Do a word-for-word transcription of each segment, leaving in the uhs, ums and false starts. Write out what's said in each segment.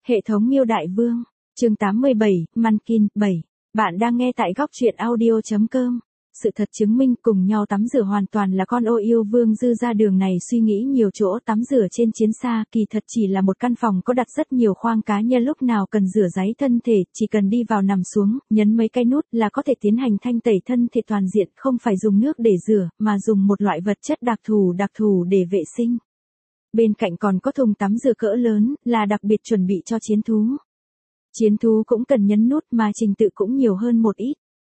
Hệ thống Miêu Đại Vương, chương tám mươi bảy, Munchkin, bảy. Bạn đang nghe tại góc truyện audio chấm com. Sự thật chứng minh cùng nhau tắm rửa hoàn toàn là con ô yêu vương Dư Gia Đường này suy nghĩ nhiều chỗ tắm rửa trên chiến xa, kỳ thật chỉ là một căn phòng có đặt rất nhiều khoang cá nhân, lúc nào cần rửa ráy thân thể, chỉ cần đi vào nằm xuống, nhấn mấy cái nút là có thể tiến hành thanh tẩy thân thể toàn diện, không phải dùng nước để rửa, mà dùng một loại vật chất đặc thù đặc thù để vệ sinh. Bên cạnh còn có thùng tắm rửa cỡ lớn, là đặc biệt chuẩn bị cho chiến thú. Chiến thú cũng cần nhấn nút mà trình tự cũng nhiều hơn một ít.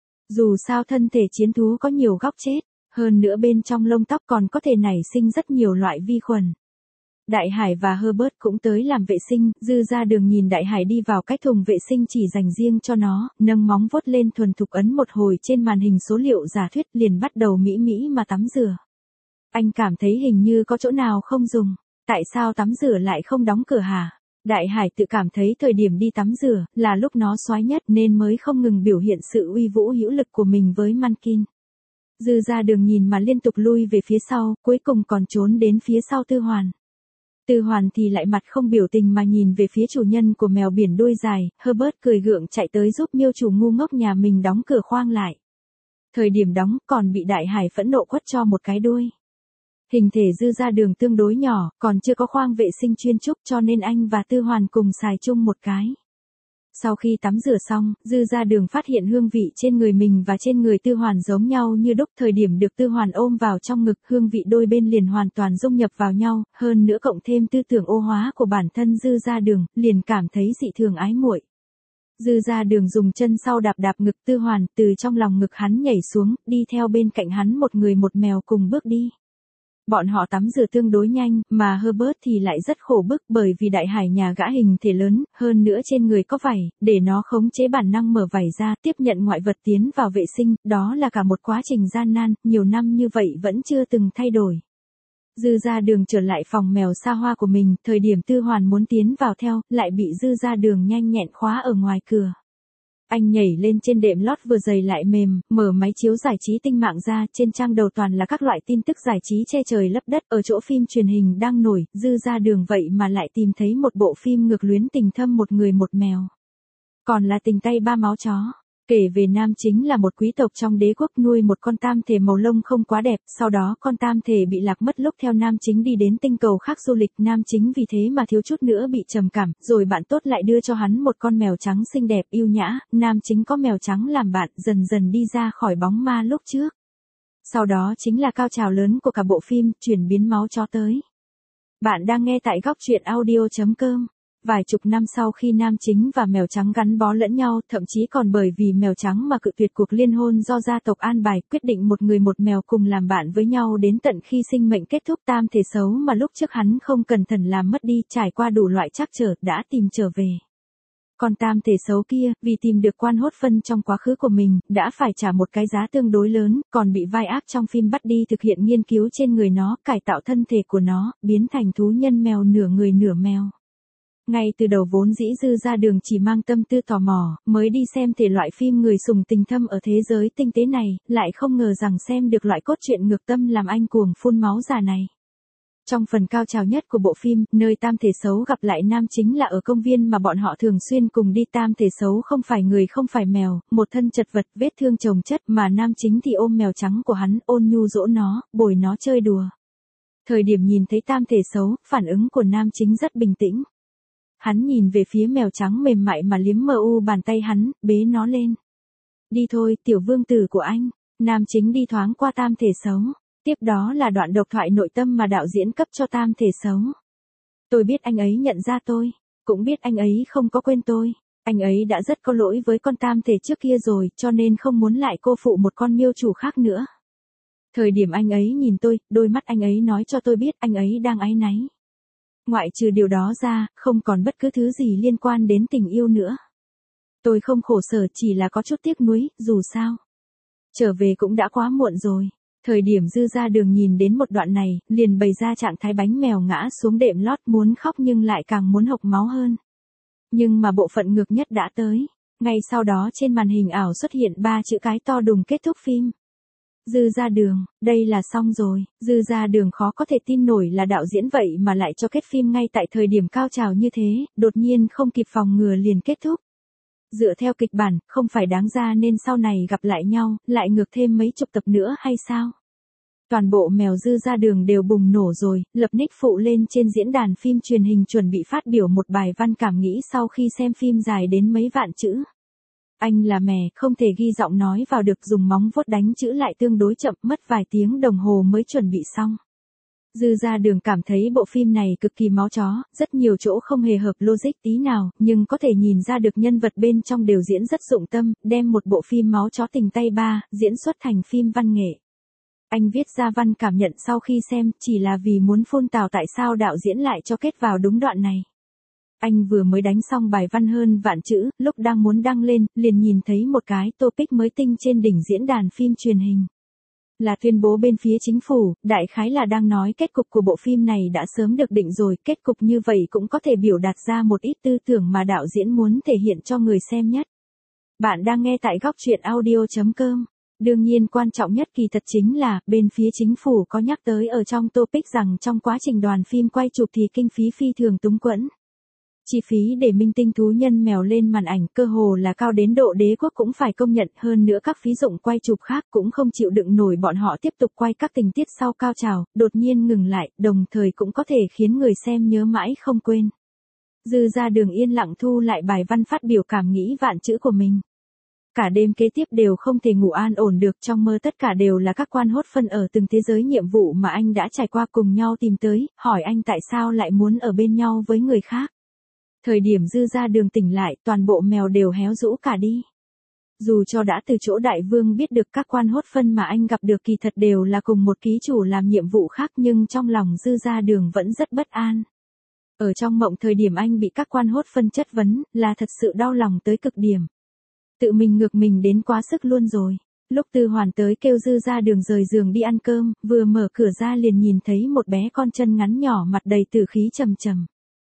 Dù sao thân thể chiến thú có nhiều góc chết, hơn nữa bên trong lông tóc còn có thể nảy sinh rất nhiều loại vi khuẩn. Đại Hải và Herbert cũng tới làm vệ sinh, Dư Gia Đường nhìn Đại Hải đi vào cái thùng vệ sinh chỉ dành riêng cho nó, nâng móng vuốt lên thuần thục ấn một hồi trên màn hình số liệu giả thuyết, liền bắt đầu mỹ mỹ mà tắm rửa. Anh cảm thấy hình như có chỗ nào không dùng, tại sao tắm rửa lại không đóng cửa hả? Đại Hải tự cảm thấy thời điểm đi tắm rửa là lúc nó xoái nhất nên mới không ngừng biểu hiện sự uy vũ hữu lực của mình với Munchkin. Dư Gia Đường nhìn mà liên tục lui về phía sau, cuối cùng còn trốn đến phía sau Tư Hoàn. Tư Hoàn thì lại mặt không biểu tình mà nhìn về phía chủ nhân của mèo biển đuôi dài, Herbert cười gượng chạy tới giúp miêu chủ ngu ngốc nhà mình đóng cửa khoang lại. Thời điểm đóng còn bị Đại Hải phẫn nộ quất cho một cái đuôi. Hình thể Dư Gia Đường tương đối nhỏ, còn chưa có khoang vệ sinh chuyên trúc cho nên anh và Tư Hoàn cùng xài chung một cái. Sau khi tắm rửa xong, Dư Gia Đường phát hiện hương vị trên người mình và trên người Tư Hoàn giống nhau như đúc, thời điểm được Tư Hoàn ôm vào trong ngực, hương vị đôi bên liền hoàn toàn dung nhập vào nhau, hơn nữa cộng thêm tư tưởng ô hóa của bản thân Dư Gia Đường, liền cảm thấy dị thường ái muội. Dư Gia Đường dùng chân sau đạp đạp ngực Tư Hoàn, từ trong lòng ngực hắn nhảy xuống, đi theo bên cạnh hắn một người một mèo cùng bước đi. Bọn họ tắm rửa tương đối nhanh, mà Herbert thì lại rất khổ bức bởi vì Đại Hải nhà gã hình thể lớn, hơn nữa trên người có vảy, để nó khống chế bản năng mở vảy ra, tiếp nhận ngoại vật tiến vào vệ sinh, đó là cả một quá trình gian nan, nhiều năm như vậy vẫn chưa từng thay đổi. Dư Gia Đường trở lại phòng mèo xa hoa của mình, thời điểm Tư Hoàn muốn tiến vào theo, lại bị Dư Gia Đường nhanh nhẹn khóa ở ngoài cửa. Anh nhảy lên trên đệm lót vừa dày lại mềm, mở máy chiếu giải trí tinh mạng ra, trên trang đầu toàn là các loại tin tức giải trí che trời lấp đất, ở chỗ phim truyền hình đang nổi, Dư Gia Đường vậy mà lại tìm thấy một bộ phim ngược luyến tình thâm một người một mèo. Còn là tình tay ba máu chó. Kể về nam chính là một quý tộc trong đế quốc nuôi một con tam thể màu lông không quá đẹp, sau đó con tam thể bị lạc mất lúc theo nam chính đi đến tinh cầu khác du lịch, nam chính vì thế mà thiếu chút nữa bị trầm cảm, rồi bạn tốt lại đưa cho hắn một con mèo trắng xinh đẹp yêu nhã, nam chính có mèo trắng làm bạn, dần dần đi ra khỏi bóng ma lúc trước. Sau đó chính là cao trào lớn của cả bộ phim, chuyển biến máu chó tới. Bạn đang nghe tại góc truyện audio chấm com. Vài chục năm sau khi nam chính và mèo trắng gắn bó lẫn nhau, thậm chí còn bởi vì mèo trắng mà cự tuyệt cuộc liên hôn do gia tộc an bài, quyết định một người một mèo cùng làm bạn với nhau đến tận khi sinh mệnh kết thúc, tam thể xấu mà lúc trước hắn không cẩn thận làm mất đi, trải qua đủ loại trắc trở, đã tìm trở về. Còn tam thể xấu kia, vì tìm được quan hốt phân trong quá khứ của mình, đã phải trả một cái giá tương đối lớn, còn bị vai ác trong phim bắt đi thực hiện nghiên cứu trên người nó, cải tạo thân thể của nó, biến thành thú nhân mèo nửa người nửa mèo. Ngay từ đầu vốn dĩ Dư Gia Đường chỉ mang tâm tư tò mò, mới đi xem thể loại phim người sùng tình thâm ở thế giới tinh tế này, lại không ngờ rằng xem được loại cốt truyện ngược tâm làm anh cuồng phun máu già này. Trong phần cao trào nhất của bộ phim, nơi tam thể xấu gặp lại nam chính là ở công viên mà bọn họ thường xuyên cùng đi, tam thể xấu không phải người không phải mèo, một thân chật vật, vết thương chồng chất, mà nam chính thì ôm mèo trắng của hắn, ôn nhu dỗ nó, bồi nó chơi đùa. Thời điểm nhìn thấy tam thể xấu, phản ứng của nam chính rất bình tĩnh. Hắn nhìn về phía mèo trắng mềm mại mà liếm mờ u bàn tay hắn, bế nó lên. Đi thôi, tiểu vương tử của anh. Nam chính đi thoáng qua tam thể xấu. Tiếp đó là đoạn độc thoại nội tâm mà đạo diễn cấp cho tam thể xấu. Tôi biết anh ấy nhận ra tôi, cũng biết anh ấy không có quên tôi. Anh ấy đã rất có lỗi với con tam thể trước kia rồi, cho nên không muốn lại cô phụ một con miêu chủ khác nữa. Thời điểm anh ấy nhìn tôi, đôi mắt anh ấy nói cho tôi biết anh ấy đang áy náy. Ngoại trừ điều đó ra, không còn bất cứ thứ gì liên quan đến tình yêu nữa. Tôi không khổ sở, chỉ là có chút tiếc nuối, dù sao. Trở về cũng đã quá muộn rồi. Thời điểm Dư Gia Đường nhìn đến một đoạn này, liền bày ra trạng thái bánh mèo ngã xuống đệm lót, muốn khóc nhưng lại càng muốn hộc máu hơn. Nhưng mà bộ phận ngược nhất đã tới. Ngay sau đó trên màn hình ảo xuất hiện ba chữ cái to đùng kết thúc phim. Dư Gia Đường, đây là xong rồi, Dư Gia Đường khó có thể tin nổi là đạo diễn vậy mà lại cho kết phim ngay tại thời điểm cao trào như thế, đột nhiên không kịp phòng ngừa liền kết thúc. Dựa theo kịch bản, không phải đáng ra nên sau này gặp lại nhau, lại ngược thêm mấy chục tập nữa hay sao? Toàn bộ mèo Dư Gia Đường đều bùng nổ rồi, lập nick phụ lên trên diễn đàn phim truyền hình chuẩn bị phát biểu một bài văn cảm nghĩ sau khi xem phim dài đến mấy vạn chữ. Anh là mè, không thể ghi giọng nói vào được, dùng móng vuốt đánh chữ lại tương đối chậm, mất vài tiếng đồng hồ mới chuẩn bị xong. Dư Gia Đường cảm thấy bộ phim này cực kỳ máu chó, rất nhiều chỗ không hề hợp logic tí nào, nhưng có thể nhìn ra được nhân vật bên trong đều diễn rất dụng tâm, đem một bộ phim máu chó tình tay ba, diễn xuất thành phim văn nghệ. Anh viết ra văn cảm nhận sau khi xem, chỉ là vì muốn phun tào tại sao đạo diễn lại cho kết vào đúng đoạn này. Anh vừa mới đánh xong bài văn hơn vạn chữ, lúc đang muốn đăng lên, liền nhìn thấy một cái topic mới tinh trên đỉnh diễn đàn phim truyền hình. Là tuyên bố bên phía chính phủ, đại khái là đang nói kết cục của bộ phim này đã sớm được định rồi, kết cục như vậy cũng có thể biểu đạt ra một ít tư tưởng mà đạo diễn muốn thể hiện cho người xem nhất. Bạn đang nghe tại góc truyện audio chấm com. Đương nhiên quan trọng nhất kỳ thật chính là, bên phía chính phủ có nhắc tới ở trong topic rằng trong quá trình đoàn phim quay chụp thì kinh phí phi thường túng quẫn. Chi phí để minh tinh thú nhân mèo lên màn ảnh cơ hồ là cao đến độ đế quốc cũng phải công nhận, hơn nữa các phí dụng quay chụp khác cũng không chịu đựng nổi bọn họ tiếp tục quay các tình tiết sau cao trào, đột nhiên ngừng lại, đồng thời cũng có thể khiến người xem nhớ mãi không quên. Dư Gia Đường yên lặng thu lại bài văn phát biểu cảm nghĩ vạn chữ của mình. Cả đêm kế tiếp đều không thể ngủ an ổn được, trong mơ tất cả đều là các quan hốt phân ở từng thế giới nhiệm vụ mà anh đã trải qua cùng nhau tìm tới, hỏi anh tại sao lại muốn ở bên nhau với người khác. Thời điểm Dư Gia Đường tỉnh lại, toàn bộ mèo đều héo rũ cả đi. Dù cho đã từ chỗ đại vương biết được các quan hốt phân mà anh gặp được kỳ thật đều là cùng một ký chủ làm nhiệm vụ khác, nhưng trong lòng Dư Gia Đường vẫn rất bất an. Ở trong mộng thời điểm anh bị các quan hốt phân chất vấn, là thật sự đau lòng tới cực điểm. Tự mình ngược mình đến quá sức luôn rồi. Lúc Tư Hoàn tới kêu Dư Gia Đường rời giường đi ăn cơm, vừa mở cửa ra liền nhìn thấy một bé con chân ngắn nhỏ mặt đầy tử khí trầm trầm.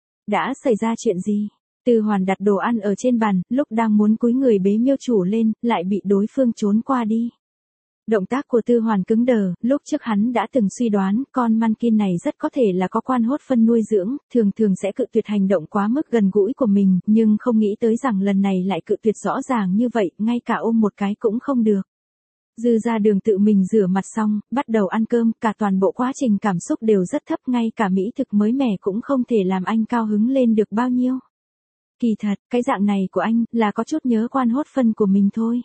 Đã xảy ra chuyện gì? Tư Hoàn đặt đồ ăn ở trên bàn, lúc đang muốn cúi người bế miêu chủ lên, lại bị đối phương trốn qua đi. Động tác của Tư Hoàn cứng đờ, lúc trước hắn đã từng suy đoán con Mankin này rất có thể là có quan hốt phân nuôi dưỡng, thường thường sẽ cự tuyệt hành động quá mức gần gũi của mình, nhưng không nghĩ tới rằng lần này lại cự tuyệt rõ ràng như vậy, ngay cả ôm một cái cũng không được. Dư Gia Đường tự mình rửa mặt xong, bắt đầu ăn cơm, cả toàn bộ quá trình cảm xúc đều rất thấp, ngay cả mỹ thực mới mẻ cũng không thể làm anh cao hứng lên được bao nhiêu. Kỳ thật, cái dạng này của anh, là có chút nhớ quan hốt phân của mình thôi.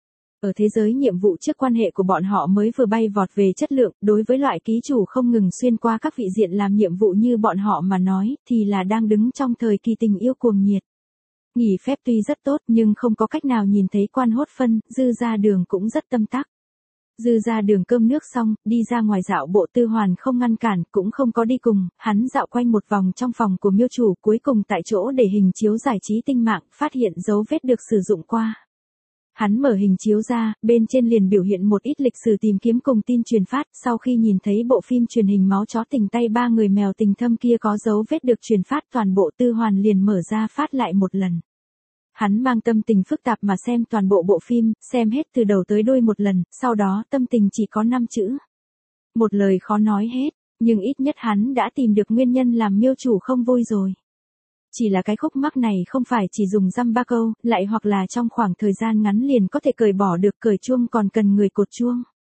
Ở thế giới nhiệm vụ trước, quan hệ của bọn họ mới vừa bay vọt về chất lượng, đối với loại ký chủ không ngừng xuyên qua các vị diện làm nhiệm vụ như bọn họ mà nói, thì là đang đứng trong thời kỳ tình yêu cuồng nhiệt. Nghỉ phép tuy rất tốt nhưng không có cách nào nhìn thấy quan hốt phân, Dư Gia Đường cũng rất tâm tắc. Dư Gia Đường cơm nước xong, đi ra ngoài dạo bộ, Tư Hoàn không ngăn cản, cũng không có đi cùng, hắn dạo quanh một vòng trong phòng của miêu chủ, cuối cùng tại chỗ để hình chiếu giải trí tinh mạng, phát hiện dấu vết được sử dụng qua. Hắn mở hình chiếu ra, bên trên liền biểu hiện một ít lịch sử tìm kiếm cùng tin truyền phát, sau khi nhìn thấy bộ phim truyền hình máu chó tình tay ba người mèo tình thâm kia có dấu vết được truyền phát, toàn bộ Tư Hoàn liền mở ra phát lại một lần. Hắn mang tâm tình phức tạp mà xem toàn bộ bộ phim, xem hết từ đầu tới đuôi một lần, sau đó tâm tình chỉ có năm chữ. Một lời khó nói hết, nhưng ít nhất hắn đã tìm được nguyên nhân làm miêu chủ không vui rồi. Chỉ là cái khúc mắc này không phải chỉ dùng dăm ba câu, lại hoặc là trong khoảng thời gian ngắn liền có thể cởi bỏ được, cởi chuông còn cần người cột chuông.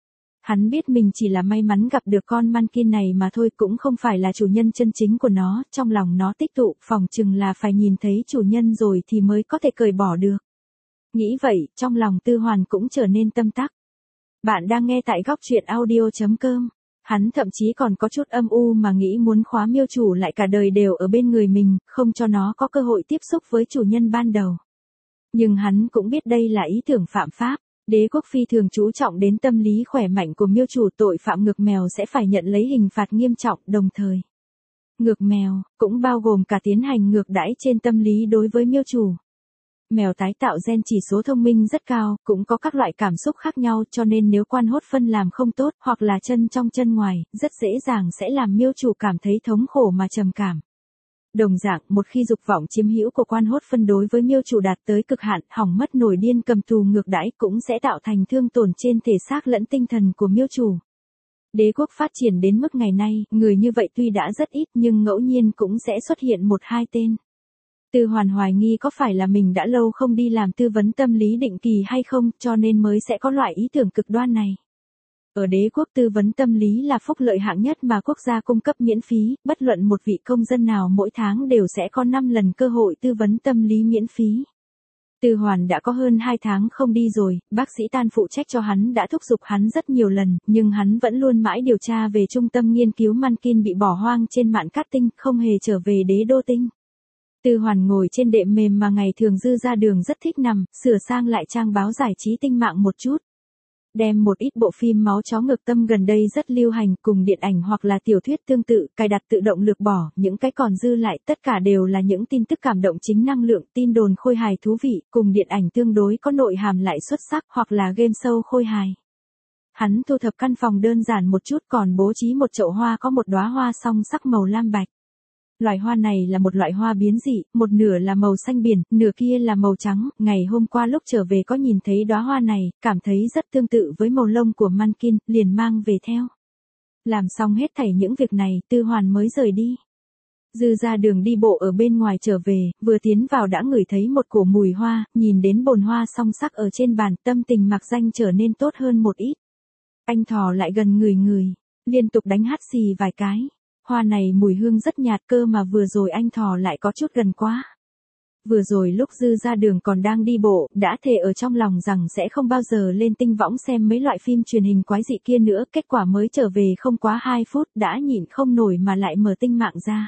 Hắn biết mình chỉ là may mắn gặp được con Mankin này mà thôi, cũng không phải là chủ nhân chân chính của nó, trong lòng nó tích tụ, phỏng chừng là phải nhìn thấy chủ nhân rồi thì mới có thể cởi bỏ được. Nghĩ vậy, trong lòng Tư Hoàn cũng trở nên tâm tắc. Bạn đang nghe tại góc truyện audio chấm com. Hắn thậm chí còn có chút âm u mà nghĩ muốn khóa miêu chủ lại cả đời đều ở bên người mình, không cho nó có cơ hội tiếp xúc với chủ nhân ban đầu. Nhưng hắn cũng biết đây là ý tưởng phạm pháp. Đế quốc phi thường chú trọng đến tâm lý khỏe mạnh của miêu chủ, tội phạm ngược mèo sẽ phải nhận lấy hình phạt nghiêm trọng, đồng thời. Ngược mèo, cũng bao gồm cả tiến hành ngược đãi trên tâm lý đối với miêu chủ. Mèo tái tạo gen chỉ số thông minh rất cao, cũng có các loại cảm xúc khác nhau, cho nên nếu quan hốt phân làm không tốt, hoặc là chân trong chân ngoài, rất dễ dàng sẽ làm miêu chủ cảm thấy thống khổ mà trầm cảm. Đồng dạng, một khi dục vọng chiếm hữu của quan hốt phân đối với miêu chủ đạt tới cực hạn, hỏng mất nổi điên cầm tù ngược đãi cũng sẽ tạo thành thương tổn trên thể xác lẫn tinh thần của miêu chủ. Đế quốc phát triển đến mức ngày nay, người như vậy tuy đã rất ít nhưng ngẫu nhiên cũng sẽ xuất hiện một hai tên. Tư Hoàn hoài nghi có phải là mình đã lâu không đi làm tư vấn tâm lý định kỳ hay không, cho nên mới sẽ có loại ý tưởng cực đoan này. Ở đế quốc tư vấn tâm lý là phúc lợi hạng nhất mà quốc gia cung cấp miễn phí, bất luận một vị công dân nào mỗi tháng đều sẽ có năm lần cơ hội tư vấn tâm lý miễn phí. Tư Hoàn đã có hơn hai tháng không đi rồi, bác sĩ Tan phụ trách cho hắn đã thúc giục hắn rất nhiều lần, nhưng hắn vẫn luôn mãi điều tra về trung tâm nghiên cứu Mankin bị bỏ hoang trên mạn cát tinh, không hề trở về đế đô tinh. Tư Hoàn ngồi trên đệm mềm mà ngày thường Dư Gia Đường rất thích nằm, sửa sang lại trang báo giải trí tinh mạng một chút. Đem một ít bộ phim máu chó ngược tâm gần đây rất lưu hành cùng điện ảnh hoặc là tiểu thuyết tương tự, cài đặt tự động lược bỏ, những cái còn dư lại tất cả đều là những tin tức cảm động chính năng lượng, tin đồn khôi hài thú vị, cùng điện ảnh tương đối có nội hàm lại xuất sắc hoặc là game show khôi hài. Hắn thu thập căn phòng đơn giản một chút còn bố trí một chậu hoa có một đóa hoa song sắc màu lam bạch. Loại hoa này là một loại hoa biến dị, một nửa là màu xanh biển, nửa kia là màu trắng, ngày hôm qua lúc trở về có nhìn thấy đóa hoa này, cảm thấy rất tương tự với màu lông của Mankin, liền mang về theo. Làm xong hết thảy những việc này, Tư Hoàn mới rời đi. Dư Gia Đường đi bộ ở bên ngoài trở về, vừa tiến vào đã ngửi thấy một cổ mùi hoa, nhìn đến bồn hoa song sắc ở trên bàn, tâm tình mặc danh trở nên tốt hơn một ít. Anh thò lại gần người người, liên tục đánh hắt xì vài cái. Hoa này mùi hương rất nhạt cơ mà vừa rồi anh thò lại có chút gần quá. Vừa rồi lúc Dư Gia Đường còn đang đi bộ, đã thề ở trong lòng rằng sẽ không bao giờ lên tinh võng xem mấy loại phim truyền hình quái dị kia nữa, kết quả mới trở về không quá hai phút đã nhịn không nổi mà lại mở tinh mạng ra.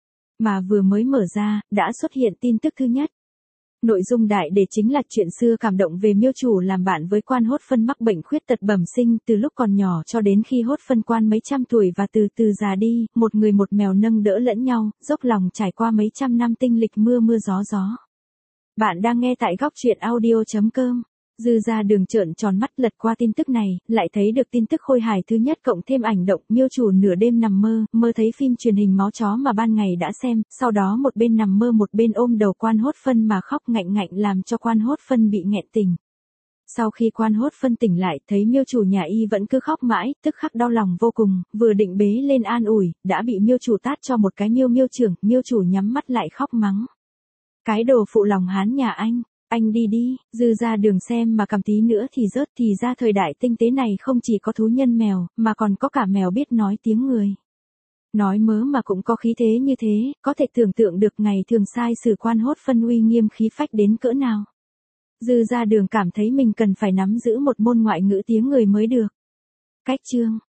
Mà vừa mới mở ra, đã xuất hiện tin tức thứ nhất. Nội dung đại đề chính là chuyện xưa cảm động về miêu chủ làm bạn với quan hốt phân mắc bệnh khuyết tật bẩm sinh từ lúc còn nhỏ cho đến khi hốt phân quan mấy trăm tuổi và từ từ già đi, một người một mèo nâng đỡ lẫn nhau, dốc lòng trải qua mấy trăm năm tinh lịch mưa mưa gió gió. Bạn đang nghe tại góc truyện audio chấm com. Dư Gia Đường trợn tròn mắt lật qua tin tức này, lại thấy được tin tức khôi hài thứ nhất cộng thêm ảnh động, miêu chủ nửa đêm nằm mơ, mơ thấy phim truyền hình máu chó mà ban ngày đã xem, sau đó một bên nằm mơ một bên ôm đầu quan hốt phân mà khóc ngạnh ngạnh làm cho quan hốt phân bị nghẹn tình. Sau khi quan hốt phân tỉnh lại, thấy miêu chủ nhà y vẫn cứ khóc mãi, tức khắc đau lòng vô cùng, vừa định bế lên an ủi, đã bị miêu chủ tát cho một cái miêu miêu trưởng, miêu chủ nhắm mắt lại khóc mắng. Cái đồ phụ lòng hán nhà anh. Anh đi đi, Dư Gia Đường xem mà cầm tí nữa thì rớt, thì ra thời đại tinh tế này không chỉ có thú nhân mèo, mà còn có cả mèo biết nói tiếng người. Nói mớ mà cũng có khí thế như thế, có thể tưởng tượng được ngày thường sai xử quan hốt phân uy nghiêm khí phách đến cỡ nào. Dư Gia Đường cảm thấy mình cần phải nắm giữ một môn ngoại ngữ tiếng người mới được. Cách chương,